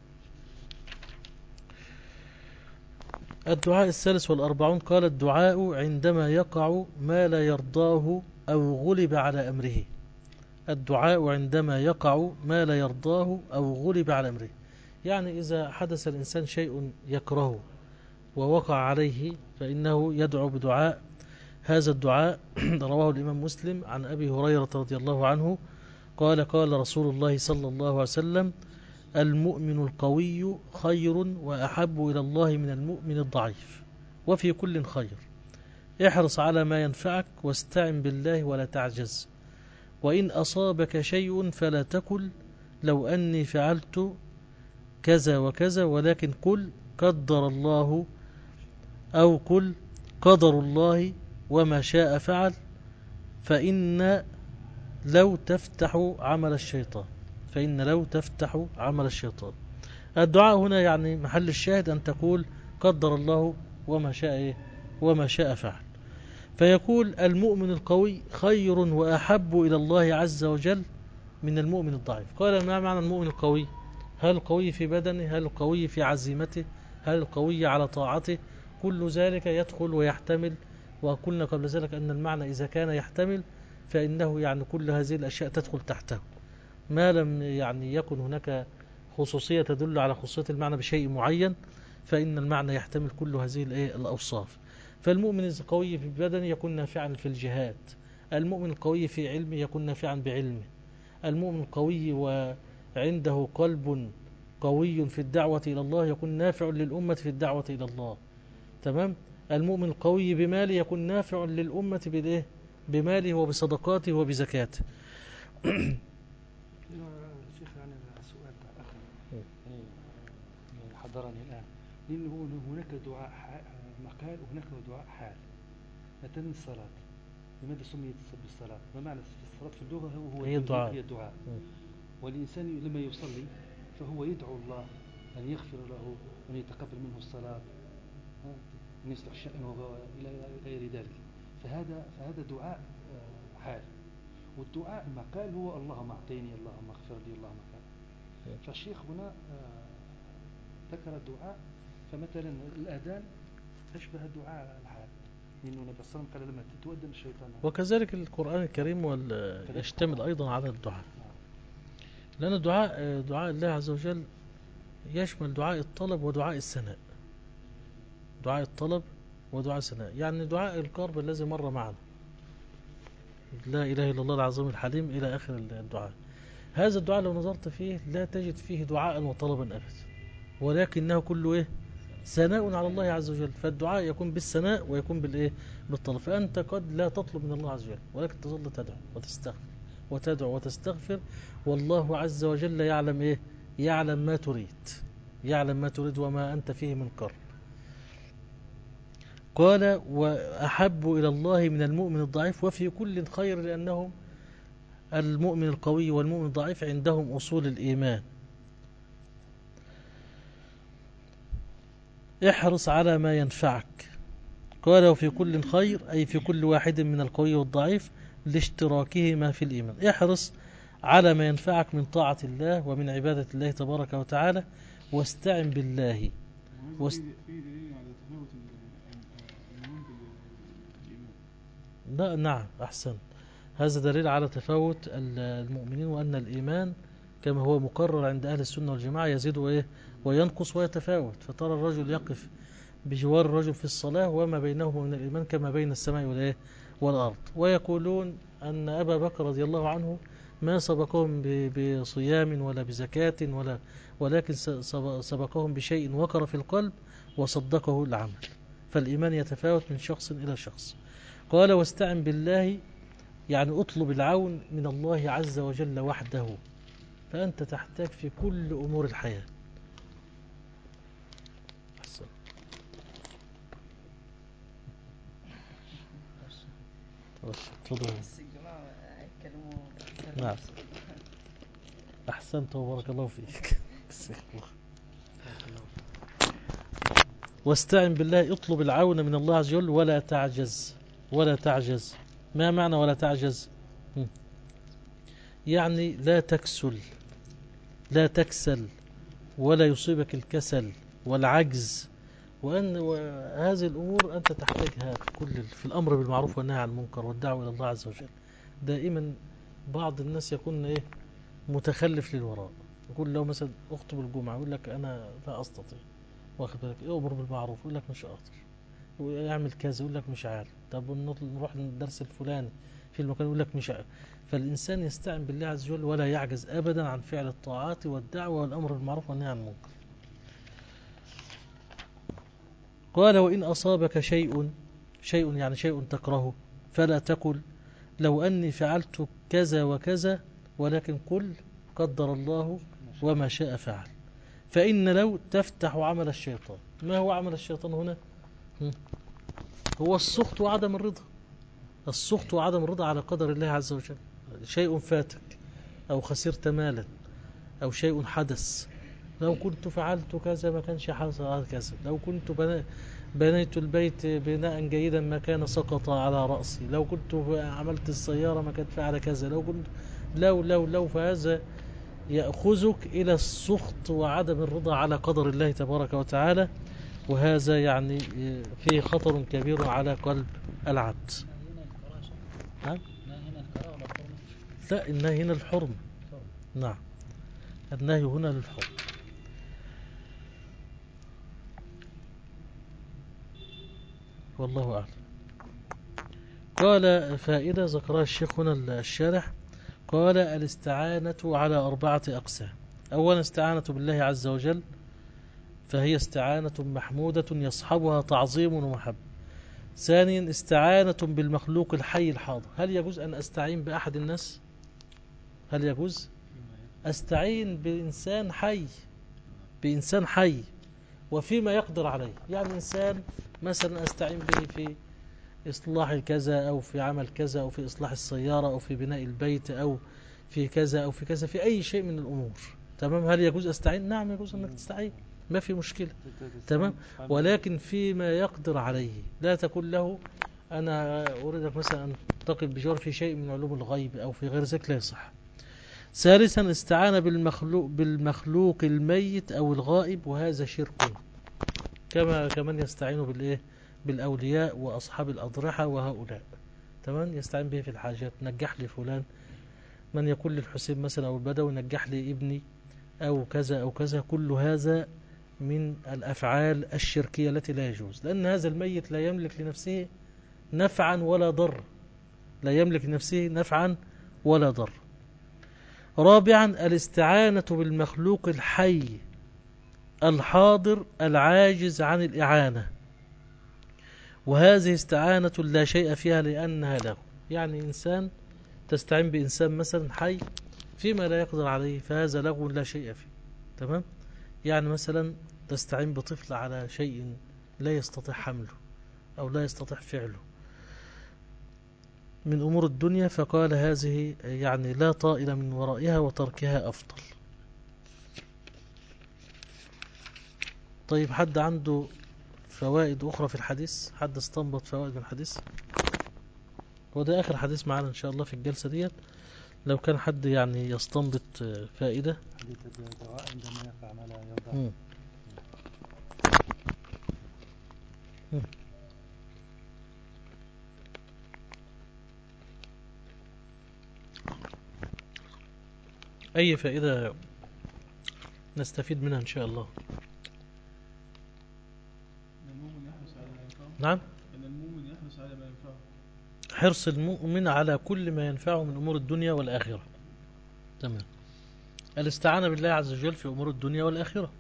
الدعاء 43 قال: الدعاء عندما يقع ما لا يرضاه أو غلب على أمره. الدعاء عندما يقع ما لا يرضاه أو غلب على أمره، يعني إذا حدث الإنسان شيء يكرهه ووقع عليه فإنه يدعو بدعاء. هذا الدعاء رواه الإمام مسلم عن أبي هريرة رضي الله عنه قال: قال رسول الله صلى الله عليه وسلم: المؤمن القوي خير وأحب إلى الله من المؤمن الضعيف، وفي كل خير. احرص على ما ينفعك واستعن بالله ولا تعجز، وإن أصابك شيء فلا تقل لو أني فعلت كذا وكذا، ولكن قل قدر الله، أو قل قدر الله وما شاء فعل، فإن لو تفتح عمل الشيطان، فإن لو تفتح عمل الشيطان. الدعاء هنا يعني محل الشاهد أن تقول قدر الله وما شاء وما شاء فعل. فيقول المؤمن القوي خير وأحب إلى الله عز وجل من المؤمن الضعيف. قال: ما معنى المؤمن القوي؟ هل القوي في بدنه؟ هل القوي في عزيمته؟ هل القوي على طاعته؟ كل ذلك يدخل ويحتمل. وقلنا قبل ذلك أن المعنى إذا كان يحتمل فإنه يعني كل هذه الأشياء تدخل تحته، ما لم يعني يكن هناك خصوصية تدل على خصوصية المعنى بشيء معين، فإن المعنى يحتمل كل هذه الأوصاف. فالمؤمن القوي في بدنه يكون نافعا في الجهاد، المؤمن القوي في علمه يكون نافعا بعلمه، المؤمن القوي وعنده قلب قوي في الدعوة إلى الله يكون نافع للأمة في الدعوة إلى الله، تمام. المؤمن القوي بماله يكون نافع للأمة بالإيه؟ بماله وبصدقاته وبزكاته. شيخ يعني سؤال آخر حضرني الآن، لأنه هناك دعاء مقال وهناك دعاء حال. مثلا الصلاة، لماذا سميت بالصلاة؟ ما معنى الصلاة في اللغة؟ هي الدعاء. والإنسان لما يصلي فهو يدعو الله أن يغفر له وأن يتقبل منه الصلاة، أن يصلح شأنه إلى غير ذلك. فهذا دعاء حال. والدعاء المقال هو اللهم اعطيني، اللهم اغفر لي، اللهم كذا. فالشيخ هنا ذكر الدعاء، فمثلا الأذان أشبه الدعاء الحال، لأنه النبي صلى الله عليه وسلم قال لما تتودن الشيطان. وكذلك القرآن الكريم يشتمل أيضا على الدعاء، لأن دعاء الله عز وجل يشمل دعاء الطلب ودعاء الثناء. دعاء الطلب ودعاء الثناء، يعني دعاء القرب الذي مر معنا، لا إله إلا الله العظيم الحليم إلى آخر الدعاء. هذا الدعاء لو نظرت فيه لا تجد فيه دعاء وطلبا أبدا، ولكنه كله إيه؟ ثناء على الله عز وجل. فالدعاء يكون بالثناء ويكون بالإيه؟ بالطلب. فأنت قد لا تطلب من الله عز وجل، ولكن تظل تدعو وتستغفر وتدعو وتستغفر، والله عز وجل يعلم إيه؟ يعلم ما تريد، يعلم ما تريد وما أنت فيه من قرب. قال: وأحب إلى الله من المؤمن الضعيف، وفي كل خير، لأنهم المؤمن القوي والمؤمن الضعيف عندهم أصول الإيمان. احرص على ما ينفعك. قال: وفي كل خير، أي في كل واحد من القوي والضعيف لاشتراكهما في الإيمان. احرص على ما ينفعك من طاعة الله ومن عبادة الله تبارك وتعالى، واستعن بالله. لا نعم أحسن. هذا دليل على تفاوت المؤمنين، وأن الإيمان كما هو مقرر عند أهل السنة والجماعة يزيد وإيه وينقص ويتفاوت. فترى الرجل يقف بجوار الرجل في الصلاة وما بينهما من الإيمان كما بين السماء والإيه والأرض. ويقولون أن أبا بكر رضي الله عنه ما سبقهم بصيام ولا بزكاة ولكن سبقهم بشيء وقر في القلب وصدقه العمل. فالإيمان يتفاوت من شخص إلى شخص. قال واستعن بالله، يعني اطلب العون من الله عز وجل وحده، فأنت تحتاج في كل أمور الحياة. أحسن. تفضل. بس الجماعة هيتكلموا نعم. أحسنت وبارك الله فيك. واستعن بالله، اطلب العون من الله عز وجل ولا تعجز. ولا تعجز، ما معنى ولا تعجز؟ يعني لا تكسل، لا تكسل ولا يصيبك الكسل والعجز. وهذه الأمور أنت تحتاجها في الأمر بالمعروف والنهي عن المنكر والدعوة إلى الله عز وجل. دائما بعض الناس يكون متخلف للوراء. يقول له مثلا اخطب الجمعة يقول لك أنا لا أستطيع، واخد بالك، يأمر بالمعروف يقول لك مش قادر، يعمل كذا يقول لك مش عارف، طب نروح للدرس الفلاني في المكان يقول لك مش عارف. فالإنسان يستعن بالله عز وجل ولا يعجز أبدا عن فعل الطاعات والدعوة والأمر بالمعروف والنهي عن المنكر. قال وإن أصابك شيء يعني شيء تكرهه فلا تقل لو أني فعلت كذا وكذا، ولكن قل قدر الله وما شاء فعل. فإن لو تفتح عمل الشيطان. ما هو عمل الشيطان هنا؟ هو السخط وعدم الرضا. السخط وعدم الرضا على قدر الله عز وجل. شيء فاتك أو خسرت مالا أو شيء حدث، لو كنت فعلت كذا ما كانش حصل كذا، لو كنت بنيت البيت بناء جيدا ما كان سقط على رأسي، لو كنت عملت السيارة ما كانت فعل كذا، لو كنت لو فهذا يأخذك إلى السخط وعدم الرضا على قدر الله تبارك وتعالى، وهذا يعني فيه خطر كبير على قلب العبد. نعم؟ لا، النهي هنا الحرم. نعم، النهي هنا للحرم. والله أعلم. قال فائدة ذكرها الشيخ هنا الشارح، قال الاستعانة على 4 أقسام. أولا استعانة بالله عز وجل، فهي استعانة محمودة يصحبها تعظيم ومحبة. ثانيا استعانة بالمخلوق الحي الحاضر. هل يجوز أن أستعين بأحد الناس؟ هل يجوز؟ أستعين بإنسان حي، بإنسان حي وفيما يقدر عليه. يعني إنسان مثلا أستعين به في إصلاح كذا أو في عمل كذا أو في إصلاح السيارة أو في بناء البيت أو في كذا أو في كذا، في أي شيء من الأمور. تمام. هل يجوز أستعين؟ نعم يجوز أنك تستعين، ما في مشكلة. تمام. ولكن فيما يقدر عليه. لا تقول له أنا أريدك مثلا أن تقف بجوار في شيء من علوم الغيب أو في غير ذلك، لا يصح. ثالثا استعانة بالمخلوق الميت أو الغائب، وهذا شرك، كمن يستعين بالإيه؟ بالأولياء وأصحاب الأضرحة وهؤلاء. تمام. يستعين به في الحاجات، نجح لي فلان، من يقول للحسين مثلا أو البدوي نجح لي ابني أو كذا أو كذا. كل هذا من الأفعال الشركية التي لا يجوز، لأن هذا الميت لا يملك لنفسه نفعا ولا ضر، لا يملك لنفسه نفعا ولا ضر. رابعا الاستعانة بالمخلوق الحي الحاضر العاجز عن الإعانة، وهذه استعانة لا شيء فيها لأنها له. يعني إنسان تستعين بإنسان مثلا حي فيما لا يقدر عليه، فهذا لغو لا شيء فيه. تمام. يعني مثلا تستعين بطفل على شيء لا يستطيع حمله أو لا يستطيع فعله من أمور الدنيا، فقال هذه يعني لا طائل من ورائها وتركها أفضل. طيب حد عنده فوائد أخرى في الحديث؟ حد استنبط فوائد من الحديث؟ وده آخر حديث معنا إن شاء الله في الجلسة ديت. لو كان حد يعني يستنبط فائدة. حديث الدعاء عندما يقع ما لا يرضى. أي فائدة نستفيد منها إن شاء الله. المؤمن يحرص على ما ينفعه. نعم، أن المؤمن يحرص على ما ينفعه. حرص المؤمن على كل ما ينفعه من أمور الدنيا والآخرة. تمام. الاستعانة بالله عز وجل في أمور الدنيا والآخرة.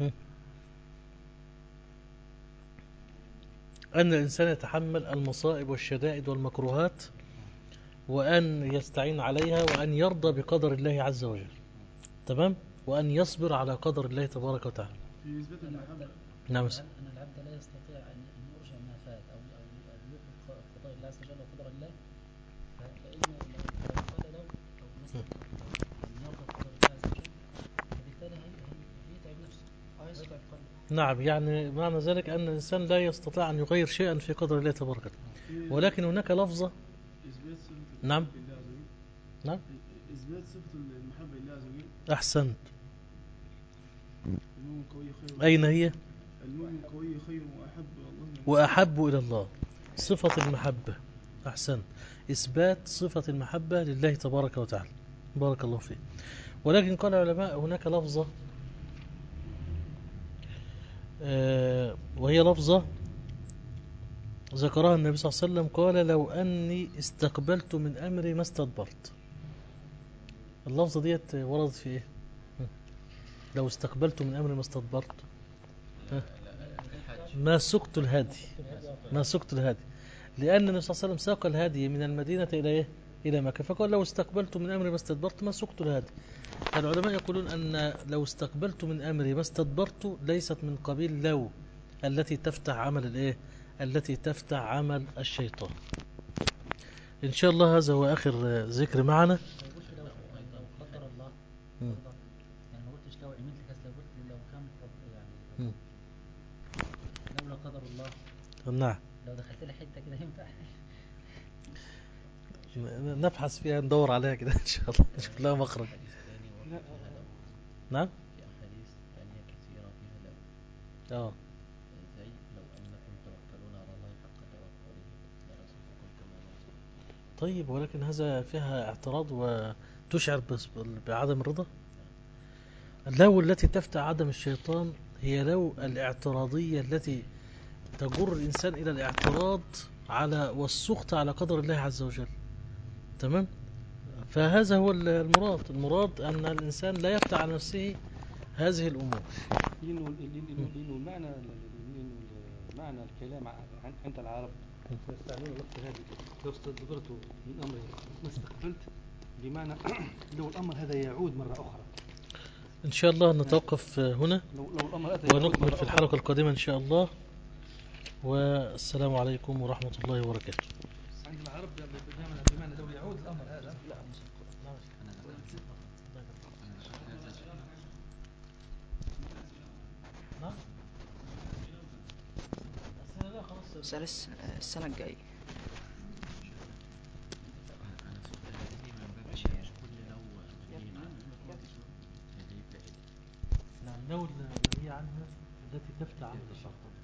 أن الإنسان يتحمل المصائب والشدائد والمكروهات، وأن يستعين عليها، وأن يرضى بقدر الله عز وجل. تمام. وأن يصبر على قدر الله تبارك وتعالى. في إثبات المحبة. نعم. أن العبد لا يستطيع أن يرجع ما فات أو يوقف قضاء الله عز وجل وقدر الله، فإن لو قال له أو مثلا أن يرضى بقدر الله عز وجل، فبالتالي هيتعب نفسه ويتعب قلبه. نعم، يعني معنى ذلك أن الإنسان لا يستطيع أن يغير شيئا في قدر الله تبارك وتعالى. ولكن هناك لفظة. إثبات صفة نعم. المحبة لله عز وجل. نعم. إثبات صفة المحبة لله عز وجل. أحسنت. المؤمن قوي خير. أين هي؟ المؤمن قوي خير وأحب وأحب إلى الله. صفة المحبة. أحسن. إثبات صفة المحبة لله تبارك وتعالى. بارك الله فيه. ولكن قال العلماء هناك لفظة، وهي لفظة ذكرها النبي صلى الله عليه وسلم، قال: لو أني استقبلت من أمري ما استدبرت. اللفظة ديت وردت في إيه؟ لو استقبلت من أمري ما استدبرت، ما سقت الهدي. ما سقت الهدي، لأن النبي صلى الله عليه وسلم ساق الهدي من المدينة إلى إيه؟ إلى مكة، فقال: لو استقبلت من أمري ما استدبرت ما سقت الهدي. العلماء يقولون أن لو استقبلت من أمري ما استدبرت ليست من قبيل لو التي تفتح عمل الإيه؟ التي تفتح عمل الشيطان. إن شاء الله هذا هو آخر ذكر معنا. لو قدر الله، يعني ما قلتش لو عملت كذا، لو قلت لو كان يعني لولا قدر الله. نعم. لو دخلت لي حته كده ينفع؟ نبحث فيها، ندور عليها كده إن شاء الله، نشوف لها مخرج. نعم. في أحاديث ثانية كثيرة فيها لو. زي لو أنكم توكلون على الله حق توكله لرزقكم كما رزقكم. طيب، ولكن هذا فيها اعتراض وتشعر بعدم الرضا. لو التي تفتح عدم الشيطان هي لو الاعتراضية التي تجر الإنسان إلى الاعتراض على والسخط على قدر الله عز وجل. تمام. فهذا هو المراد أن الإنسان لا يفتح على نفسه هذه الأمور. لأنه معنى الكلام عند العرب يستعملون اللفظ هذه: لو استدبرت من أمري ما استقبلت، بمعنى لو الأمر هذا يعود مرة أخرى. إن شاء الله نتوقف هنا ونكمل في الحلقة القادمة إن شاء الله. والسلام عليكم ورحمة الله وبركاته. عند العرب بمعنى لو يعود الأمر هذا. السنة الجاية. أنا سؤالي من باب مش كل لو هذه فائدة. نعم، لو هي عنها التي تفتح عمل الشيطان.